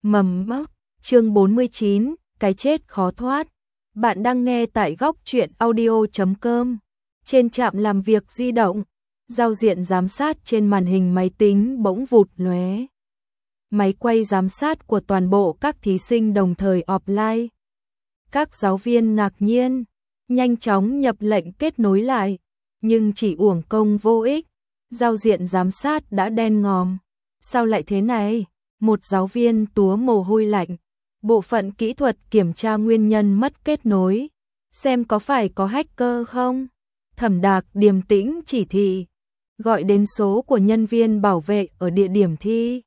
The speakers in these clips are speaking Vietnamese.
Mầm mốc, chương 49, cái chết khó thoát. Bạn đang nghe tại góc truyện audio.com. Trên trạm làm việc di động, giao diện giám sát trên màn hình máy tính bỗng vụt lóe. Máy quay giám sát của toàn bộ các thí sinh đồng thời offline. Các giáo viên ngạc nhiên, nhanh chóng nhập lệnh kết nối lại, nhưng chỉ uổng công vô ích. Giao diện giám sát đã đen ngòm. Sao lại thế này? Một giáo viên túa mồ hôi lạnh. Bộ phận kỹ thuật kiểm tra nguyên nhân mất kết nối. Xem có phải có hacker không? Thẩm Đạc điềm tĩnh chỉ thị. Gọi đến số của nhân viên bảo vệ ở địa điểm thi.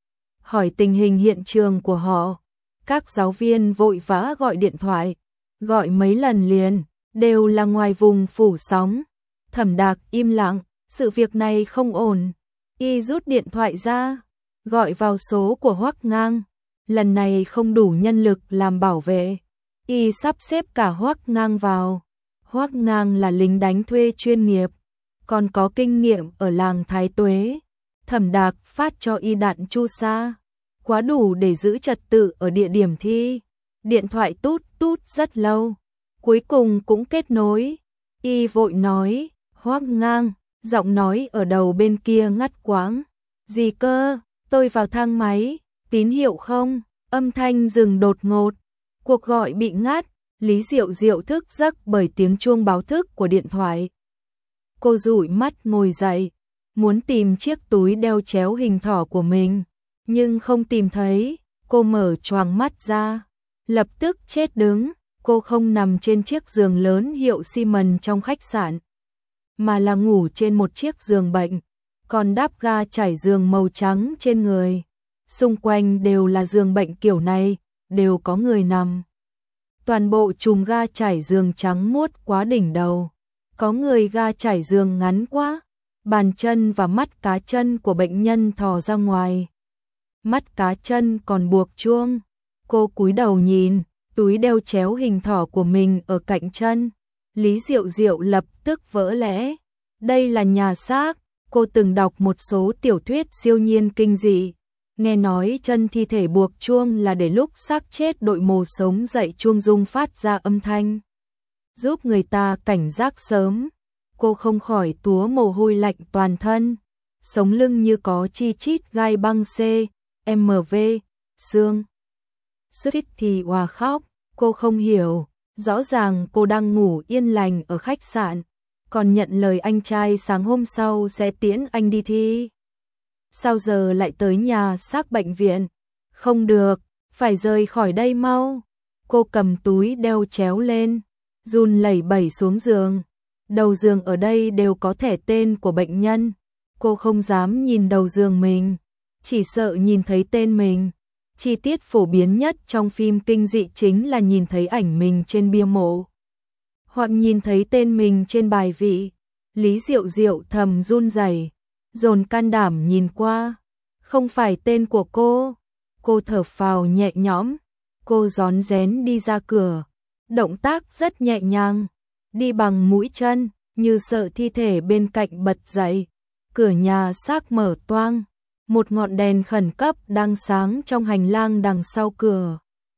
Hỏi tình hình hiện trường của họ. Các giáo viên vội vã gọi điện thoại. Gọi mấy lần liền, đều là ngoài vùng phủ sóng. Thẩm Đạc im lặng, sự việc này không ổn. Y rút điện thoại ra, gọi vào số của Hoắc Ngang. Lần này không đủ nhân lực làm bảo vệ. Y sắp xếp cả Hoắc Ngang vào. Hoắc Ngang là lính đánh thuê chuyên nghiệp, còn có kinh nghiệm ở làng Thái Tuế. Thẩm Đạc phát cho Y đạn chu sa, quá đủ để giữ trật tự ở địa điểm thi. Điện thoại tút tút rất lâu, cuối cùng cũng kết nối. Y vội nói, Hoắc Ngang, giọng nói ở đầu bên kia ngắt quãng. Gì cơ? Tôi vào thang máy, tín hiệu không? Âm thanh dừng đột ngột. Cuộc gọi bị ngắt. Lý Diệu Diệu thức giấc bởi tiếng chuông báo thức của điện thoại. Cô dụi mắt ngồi dậy, muốn tìm chiếc túi đeo chéo hình thỏ của mình, nhưng không tìm thấy. Cô mở choàng mắt ra, lập tức chết đứng. Cô không nằm trên chiếc giường lớn hiệu Siemens trong khách sạn, mà là ngủ trên một chiếc giường bệnh, còn đắp ga trải giường màu trắng trên người. Xung quanh đều là giường bệnh kiểu này, đều có người nằm. Toàn bộ chùm ga trải giường trắng muốt quá đỉnh đầu. Có người ga trải giường ngắn quá, bàn chân và mắt cá chân của bệnh nhân thò ra ngoài. Mắt cá chân còn buộc chuông. Cô cúi đầu nhìn, túi đeo chéo hình thỏ của mình ở cạnh chân. Lý Diệu Diệu lập tức vỡ lẽ. Đây là nhà xác. Cô từng đọc một số tiểu thuyết siêu nhiên kinh dị. Nghe nói chân thi thể buộc chuông là để lúc xác chết đội mồ sống dậy chuông rung phát ra âm thanh, giúp người ta cảnh giác sớm. Cô không khỏi túa mồ hôi lạnh toàn thân, sống lưng như có chi chít gai băng C, MV, xương. Suýt thì òa khóc. Cô không hiểu, rõ ràng cô đang ngủ yên lành ở khách sạn, còn nhận lời anh trai sáng hôm sau sẽ tiễn anh đi thi. Sao giờ lại tới nhà xác bệnh viện? Không được, phải rời khỏi đây mau. Cô cầm túi đeo chéo lên, run lẩy bẩy xuống giường. Đầu giường ở đây đều có thẻ tên của bệnh nhân. Cô không dám nhìn đầu giường mình, chỉ sợ nhìn thấy tên mình. Chi tiết phổ biến nhất trong phim kinh dị chính là nhìn thấy ảnh mình trên bia mộ, hoặc nhìn thấy tên mình trên bài vị. Lý Diệu Diệu thầm run rẩy, dồn can đảm nhìn qua. Không phải tên của cô. Cô thở phào nhẹ nhõm. Cô rón rén đi ra cửa, động tác rất nhẹ nhàng, đi bằng mũi chân, như sợ thi thể bên cạnh bật dậy. Cửa nhà xác mở toang, một ngọn đèn khẩn cấp đang sáng trong hành lang đằng sau cửa.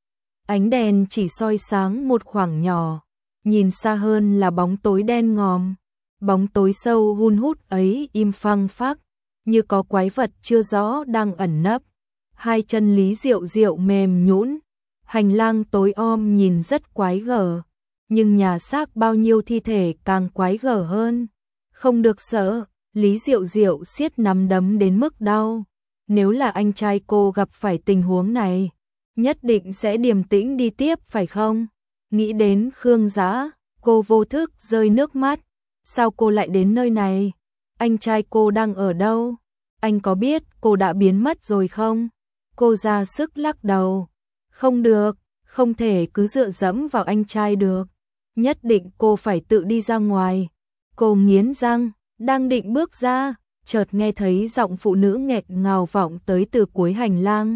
Ánh đèn chỉ soi sáng một khoảng nhỏ, nhìn xa hơn là bóng tối đen ngòm. Bóng tối sâu hun hút ấy im phăng phắc, như có quái vật chưa rõ đang ẩn nấp. Hai chân Lý Diệu Diệu mềm nhũn. Hành lang tối om nhìn rất quái gở, nhưng nhà xác bao nhiêu thi thể càng quái gở hơn. Không được sợ, Lý Diệu Diệu siết nắm đấm đến mức đau. Nếu là anh trai cô gặp phải tình huống này, nhất định sẽ điềm tĩnh đi tiếp phải không? Nghĩ đến Khương Dã, cô vô thức rơi nước mắt. Sao cô lại đến nơi này? Anh trai cô đang ở đâu? Anh có biết cô đã biến mất rồi không? Cô ra sức lắc đầu. Không được, không thể cứ dựa dẫm vào anh trai được. Nhất định cô phải tự đi ra ngoài. Cô nghiến răng, đang định bước ra, chợt nghe thấy giọng phụ nữ nghẹt ngào vọng tới từ cuối hành lang.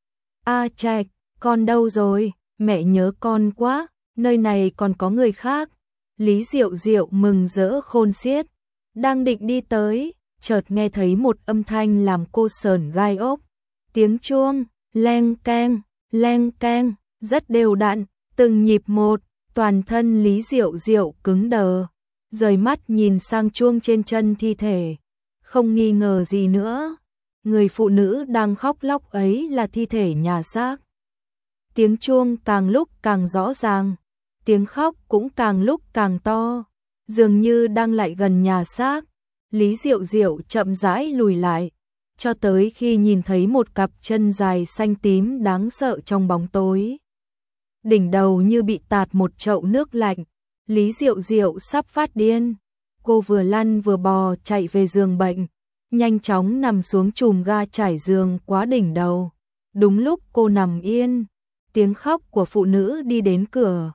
A Trạch, con đâu rồi? Mẹ nhớ con quá, nơi này còn có người khác. Lý Diệu Diệu mừng rỡ khôn xiết, đang định đi tới, chợt nghe thấy một âm thanh làm cô sởn gai ốc. Tiếng chuông, leng keng, rất đều đặn, từng nhịp một, toàn thân Lý Diệu Diệu cứng đờ, rời mắt nhìn sang chuông trên chân thi thể, không nghi ngờ gì nữa, người phụ nữ đang khóc lóc ấy là thi thể nhà xác. Tiếng chuông càng lúc càng rõ ràng, tiếng khóc cũng càng lúc càng to, dường như đang lại gần nhà xác. Lý Diệu Diệu chậm rãi lùi lại, cho tới khi nhìn thấy một cặp chân dài xanh tím đáng sợ trong bóng tối. Đỉnh đầu như bị tạt một chậu nước lạnh, Lý Diệu Diệu sắp phát điên. Cô vừa lăn vừa bò chạy về giường bệnh, nhanh chóng nằm xuống chùm ga trải giường quá đỉnh đầu. Đúng lúc cô nằm yên, tiếng khóc của phụ nữ đi đến cửa.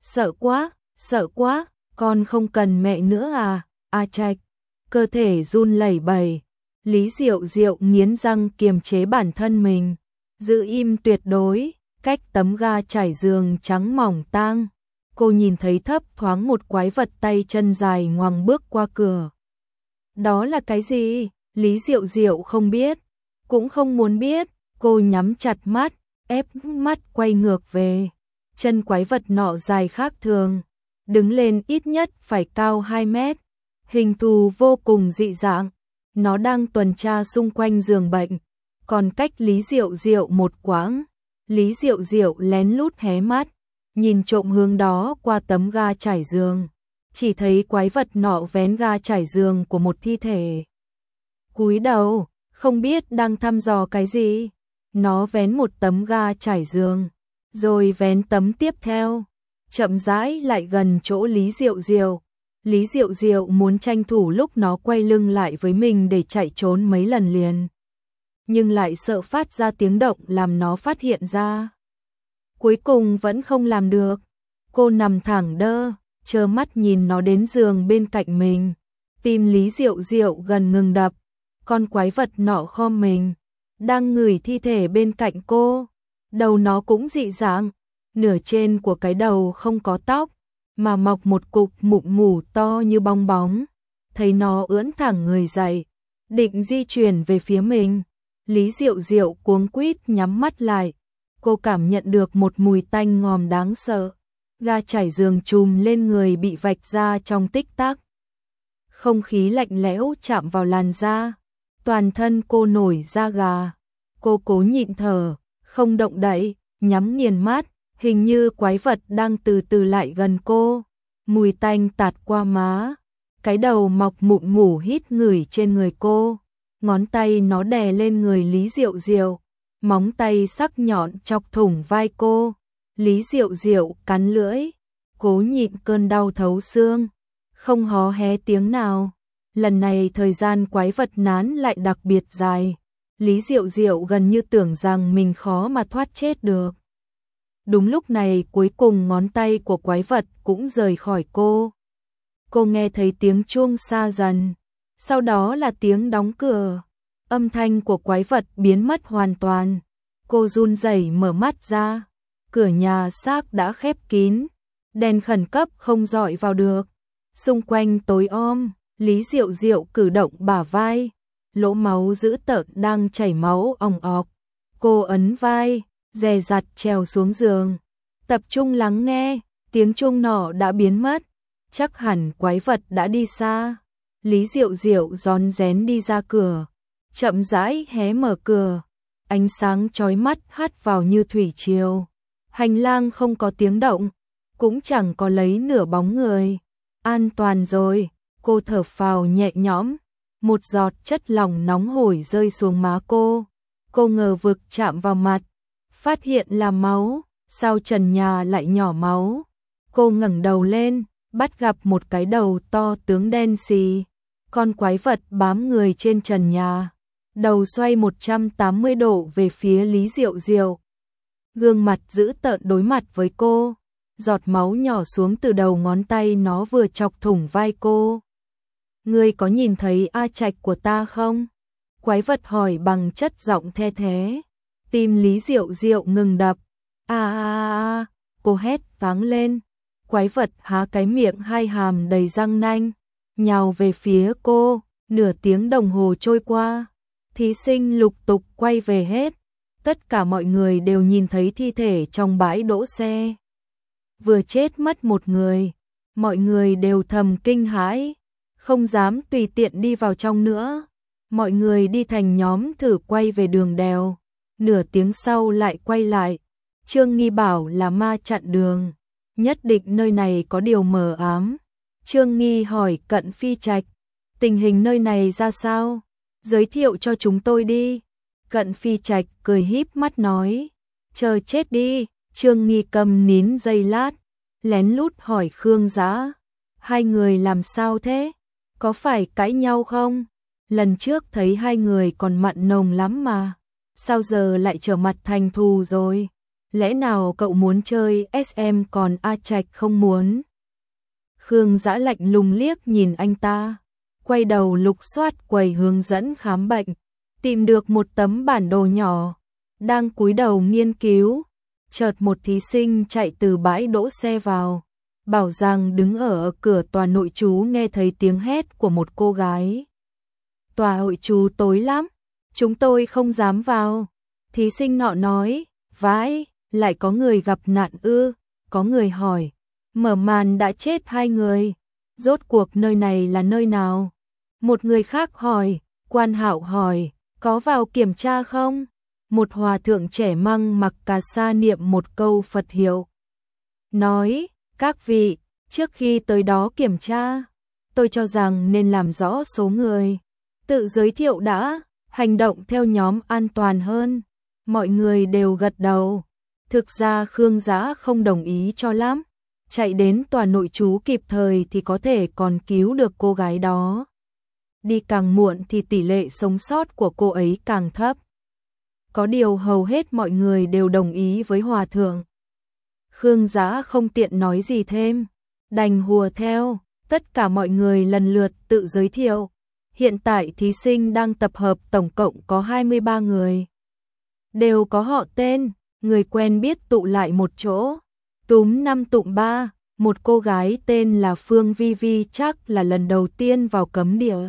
Sợ quá, con không cần mẹ nữa à, A Trạch. Cơ thể run lẩy bẩy, Lý Diệu Diệu nghiến răng kiềm chế bản thân mình, giữ im tuyệt đối, cách tấm ga trải giường trắng mỏng tang. Cô nhìn thấy thấp thoáng một quái vật tay chân dài ngoằng bước qua cửa. Đó là cái gì? Lý Diệu Diệu không biết, cũng không muốn biết, cô nhắm chặt mắt, ép mắt quay ngược về. Chân quái vật nọ dài khác thường, đứng lên ít nhất phải cao 2 mét, hình thù vô cùng dị dạng. Nó đang tuần tra xung quanh giường bệnh, còn cách Lý Diệu Diệu một quãng. Lý Diệu Diệu lén lút hé mắt, nhìn trộm hướng đó qua tấm ga trải giường, chỉ thấy quái vật nọ vén ga trải giường của một thi thể. Cúi đầu, không biết đang thăm dò cái gì. Nó vén một tấm ga trải giường, rồi vén tấm tiếp theo, chậm rãi lại gần chỗ Lý Diệu Diệu. Lý Diệu Diệu muốn tranh thủ lúc nó quay lưng lại với mình để chạy trốn mấy lần liền, nhưng lại sợ phát ra tiếng động làm nó phát hiện ra. Cuối cùng vẫn không làm được. Cô nằm thẳng đơ, trơ mắt nhìn nó đến giường bên cạnh mình. Tim Lý Diệu Diệu gần ngừng đập. Con quái vật nọ khom mình, đang ngửi thi thể bên cạnh cô. Đầu nó cũng dị dạng, nửa trên của cái đầu không có tóc, mà mọc một cục mụn mủ to như bong bóng. Thấy nó ưỡn thẳng người dậy, định di chuyển về phía mình. Lý Diệu Diệu cuống quýt nhắm mắt lại. Cô cảm nhận được một mùi tanh ngòm đáng sợ. Ga trải giường trùm lên người bị vạch ra trong tích tắc. Không khí lạnh lẽo chạm vào làn da, toàn thân cô nổi da gà. Cô cố nhịn thở, không động đậy, nhắm nghiền mắt, hình như quái vật đang từ từ lại gần cô. Mùi tanh tạt qua má, cái đầu mọc mụn mủ hít ngửi trên người cô. Ngón tay nó đè lên người Lý Diệu Diệu, móng tay sắc nhọn chọc thủng vai cô. Lý Diệu Diệu cắn lưỡi, cố nhịn cơn đau thấu xương, không hó hé tiếng nào. Lần này thời gian quái vật nán lại đặc biệt dài. Lý Diệu Diệu gần như tưởng rằng mình khó mà thoát chết được. Đúng lúc này cuối cùng ngón tay của quái vật cũng rời khỏi cô. Cô nghe thấy tiếng chuông xa dần, sau đó là tiếng đóng cửa. Âm thanh của quái vật biến mất hoàn toàn. Cô run rẩy mở mắt ra. Cửa nhà xác đã khép kín, đèn khẩn cấp không dọi vào được. Xung quanh tối om, Lý Diệu Diệu cử động bả vai, lỗ máu dữ tợn đang chảy máu òng ọc. Cô ấn vai, dè dặt trèo xuống giường, tập trung lắng nghe. Tiếng chuông nọ đã biến mất, chắc hẳn quái vật đã đi xa. Lý Diệu Diệu rón rén đi ra cửa, chậm rãi hé mở cửa. Ánh sáng chói mắt hắt vào như thủy triều. Hành lang không có tiếng động, cũng chẳng có lấy nửa bóng người. An toàn rồi, cô thở phào nhẹ nhõm. Một giọt chất lỏng nóng hổi rơi xuống má cô. Cô ngờ vực chạm vào mặt, phát hiện là máu. Sao trần nhà lại nhỏ máu? Cô ngẩng đầu lên, bắt gặp một cái đầu to tướng đen xì. Con quái vật bám người trên trần nhà, đầu xoay 180 độ về phía Lý Diệu Diệu. Gương mặt dữ tợn đối mặt với cô, giọt máu nhỏ xuống từ đầu ngón tay nó vừa chọc thủng vai cô. Ngươi có nhìn thấy A Trạch của ta không? Quái vật hỏi bằng chất giọng the thế. Tim Lý Diệu Diệu ngừng đập. Cô hét toáng lên. Quái vật há cái miệng hai hàm đầy răng nanh, nhào về phía cô. Nửa tiếng đồng hồ trôi qua, thí sinh lục tục quay về hết. tất cả mọi người đều nhìn thấy thi thể trong bãi đỗ xe. Vừa chết mất một người, mọi người đều thầm kinh hãi, không dám tùy tiện đi vào trong nữa. Mọi người đi thành nhóm thử quay về đường đèo, nửa tiếng sau lại quay lại. Trương Nghi bảo là ma chặn đường, nhất định nơi này có điều mờ ám. Trương Nghi hỏi Cận Phi Trạch, tình hình nơi này ra sao? Giới thiệu cho chúng tôi đi. Cận Phi Trạch cười híp mắt nói, chờ chết đi. Trương Nghi cầm nín giây lát, lén lút hỏi Khương Dã, hai người làm sao thế? Có phải cãi nhau không? Lần trước thấy hai người còn mặn nồng lắm mà, sao giờ lại trở mặt thành thù rồi? Lẽ nào cậu muốn chơi SM còn A Trạch không muốn? Khương Dã lạnh lùng liếc nhìn anh ta, quay đầu lục soát quầy hướng dẫn khám bệnh, tìm được một tấm bản đồ nhỏ, đang cúi đầu nghiên cứu. Chợt một thí sinh chạy từ bãi đỗ xe vào, bảo rằng đứng ở cửa tòa nội trú nghe thấy tiếng hét của một cô gái. Tòa nội trú tối lắm, chúng tôi không dám vào. Thí sinh nọ nói, vãi, lại có người gặp nạn ư? Có người hỏi, mở màn đã chết hai người, rốt cuộc nơi này là nơi nào? Một người khác hỏi, Quan Hạo hỏi, có vào kiểm tra không? Một hòa thượng trẻ măng mặc cà sa niệm một câu Phật hiệu. Nói, các vị, trước khi tới đó kiểm tra, tôi cho rằng nên làm rõ số người. Tự giới thiệu đã, hành động theo nhóm an toàn hơn. Mọi người đều gật đầu. Thực ra Khương Dã không đồng ý cho lắm. Chạy đến tòa nội trú kịp thời thì có thể còn cứu được cô gái đó. Đi càng muộn thì tỷ lệ sống sót của cô ấy càng thấp. Có điều hầu hết mọi người đều đồng ý với hòa thượng. Khương Dã không tiện nói gì thêm, đành hùa theo. Tất cả mọi người lần lượt tự giới thiệu. Hiện tại thí sinh đang tập hợp tổng cộng có 23 người. Đều có họ tên, người quen biết tụ lại một chỗ. Túm năm tụm ba, một cô gái tên là Phương Vi Vi chắc là lần đầu tiên vào cấm địa.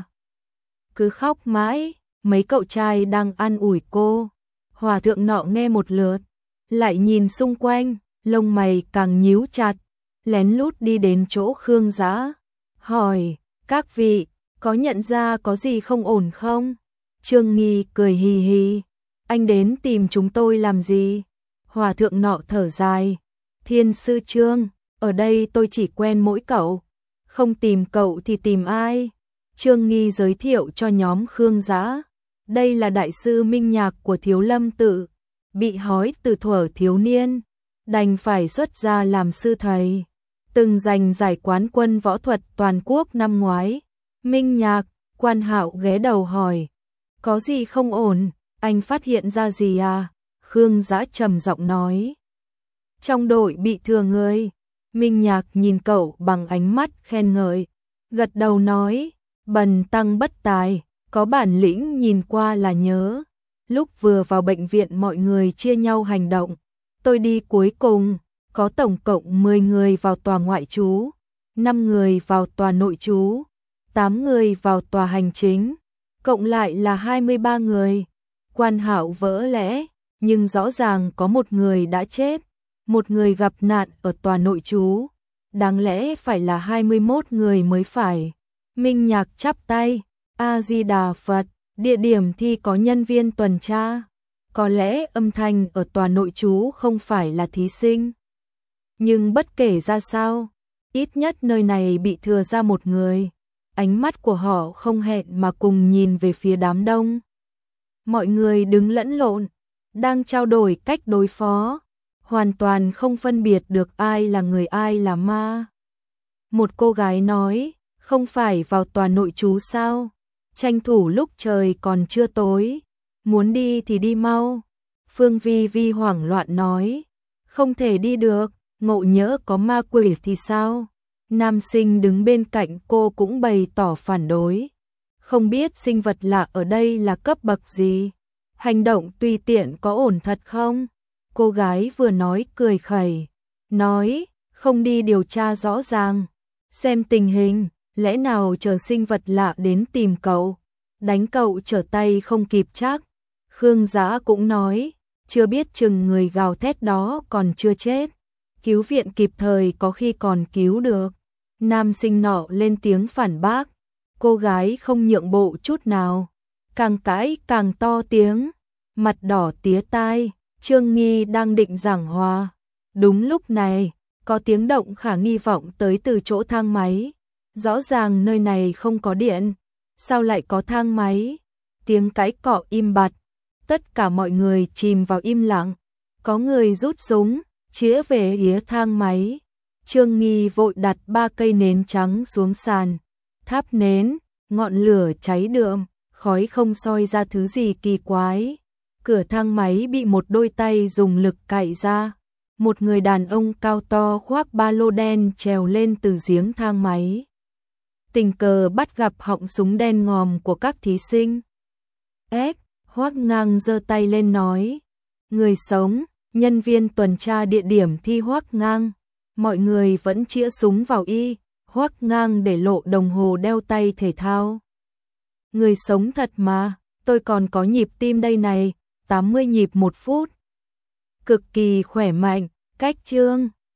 Cứ khóc mãi, mấy cậu trai đang an ủi cô. Hòa thượng nọ nghe một lượt, lại nhìn xung quanh, lông mày càng nhíu chặt, lén lút đi đến chỗ Khương Dã, hỏi, các vị, có nhận ra có gì không ổn không? Trương Nghi cười hì hì, anh đến tìm chúng tôi làm gì? Hòa thượng nọ thở dài, Thiên sư Trương, ở đây tôi chỉ quen mỗi cậu, không tìm cậu thì tìm ai? Trương Nghi giới thiệu cho nhóm Khương Dã, đây là đại sư Minh Nhạc của Thiếu Lâm Tự, bị hói từ thuở thiếu niên, đành phải xuất gia làm sư thầy, từng giành giải quán quân võ thuật toàn quốc năm ngoái. Minh Nhạc, Quan Hạo ghé đầu hỏi, có gì không ổn, anh phát hiện ra gì à? Khương Dã trầm giọng nói, trong đội bị thừa người. Minh Nhạc nhìn cậu bằng ánh mắt khen ngợi, gật đầu nói, bần tăng bất tài, có bản lĩnh nhìn qua là nhớ. Lúc vừa vào bệnh viện mọi người chia nhau hành động, tôi đi cuối cùng, có tổng cộng 10 người vào tòa ngoại trú, 5 người vào tòa nội trú, 8 người vào tòa hành chính, cộng lại là 23 người. Quan Hạo vỡ lẽ, nhưng rõ ràng có một người đã chết, một người gặp nạn ở tòa nội trú, đáng lẽ phải là 21 người mới phải. Minh Nhạc chắp tay, A Di Đà Phật, địa điểm thi có nhân viên tuần tra, có lẽ âm thanh ở tòa nội trú không phải là thí sinh. Nhưng bất kể ra sao, ít nhất nơi này bị thừa ra một người. Ánh mắt của họ không hẹn mà cùng nhìn về phía đám đông. Mọi người đứng lẫn lộn, đang trao đổi cách đối phó, hoàn toàn không phân biệt được ai là người ai là ma. Một cô gái nói, không phải vào tòa nội trú sao? Tranh thủ lúc trời còn chưa tối, muốn đi thì đi mau. Phương Vi Vi hoảng loạn nói, không thể đi được, ngộ nhỡ có ma quỷ thì sao? Nam sinh đứng bên cạnh cô cũng bày tỏ phản đối. Không biết sinh vật lạ ở đây là cấp bậc gì? Hành động tùy tiện có ổn thật không? Cô gái vừa nói cười khẩy, nói, không đi điều tra rõ ràng, xem tình hình, lẽ nào chờ sinh vật lạ đến tìm cậu, đánh cậu trở tay không kịp chắc. Khương Dã cũng nói, chưa biết chừng người gào thét đó còn chưa chết. Cứu viện kịp thời có khi còn cứu được. Nam sinh nọ lên tiếng phản bác. Cô gái không nhượng bộ chút nào. Càng cãi càng to tiếng. Mặt đỏ tía tai. Trương Nghi đang định giảng hòa. Đúng lúc này, có tiếng động khả nghi vọng tới từ chỗ thang máy. Rõ ràng nơi này không có điện. Sao lại có thang máy? Tiếng cãi cọ im bặt. Tất cả mọi người chìm vào im lặng. Có người rút súng, chĩa về phía thang máy. Trương Nghi vội đặt 3 cây nến trắng xuống sàn. Tháp nến, ngọn lửa cháy đượm, khói không soi ra thứ gì kỳ quái. Cửa thang máy bị một đôi tay dùng lực cạy ra. Một người đàn ông cao to khoác ba lô đen trèo lên từ giếng thang máy. Tình cờ bắt gặp họng súng đen ngòm của các thí sinh. Hoắc Ngang giơ tay lên nói. Người sống, nhân viên tuần tra địa điểm thi Hoắc Ngang. Mọi người vẫn chĩa súng vào y. Hoắc Ngang để lộ đồng hồ đeo tay thể thao. Người sống thật mà, tôi còn có nhịp tim đây này, 80 nhịp một phút. Cực kỳ khỏe mạnh, cách chương.